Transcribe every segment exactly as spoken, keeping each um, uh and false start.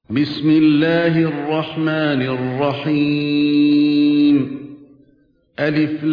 بسم الله الرحمن الرحيم ألف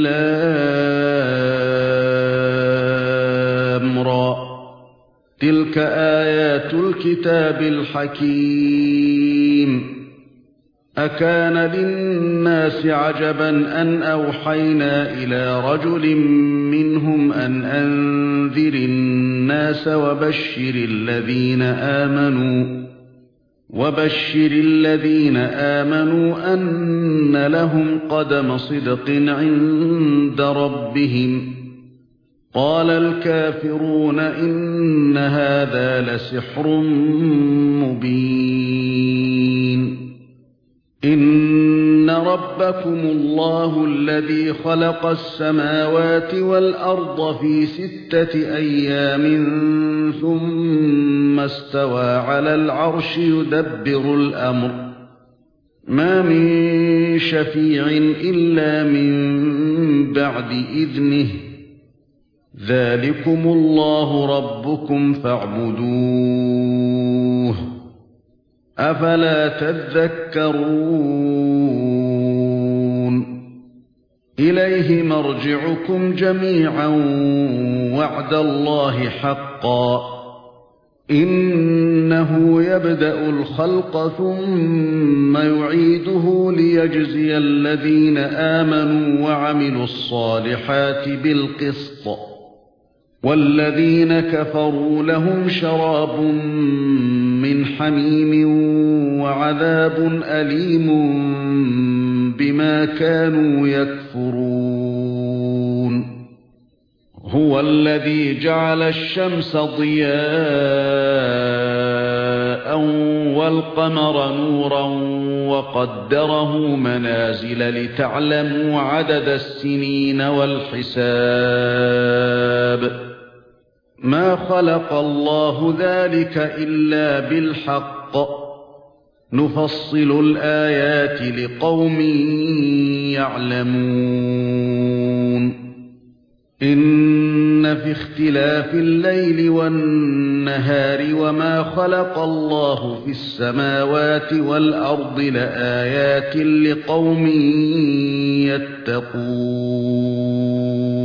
لام را تلك آيات الكتاب الحكيم أكان للناس عجبا أن أوحينا إلى رجل منهم أن أنذر الناس وبشر الذين آمنوا وبشر الذين آمنوا أن لهم قدم صدق عند ربهم قال الكافرون إن هذا لسحر مبين إن ربكم الله الذي خلق السماوات والأرض في ستة أيام ثم استوى على العرش يدبر الأمر ما من شفيع إلا من بعد إذنه ذلكم الله ربكم فاعبدوه أفلا تذكرون إليه مرجعكم جميعا وعد الله حقا إنه يبدأ الخلق ثم يعيده ليجزي الذين آمنوا وعملوا الصالحات بالقسط والذين كفروا لهم شراب من حميم وعذاب أليم بما كانوا يكفرون هو الذي جعل الشمس ضياء والقمر نورا وقدره منازل لتعلموا عدد السنين والحساب ما خلق الله ذلك إلا بالحق نفصل الآيات لقوم يعلمون إن في اختلاف الليل والنهار وما خلق الله في السماوات والأرض لآيات لقوم يتقون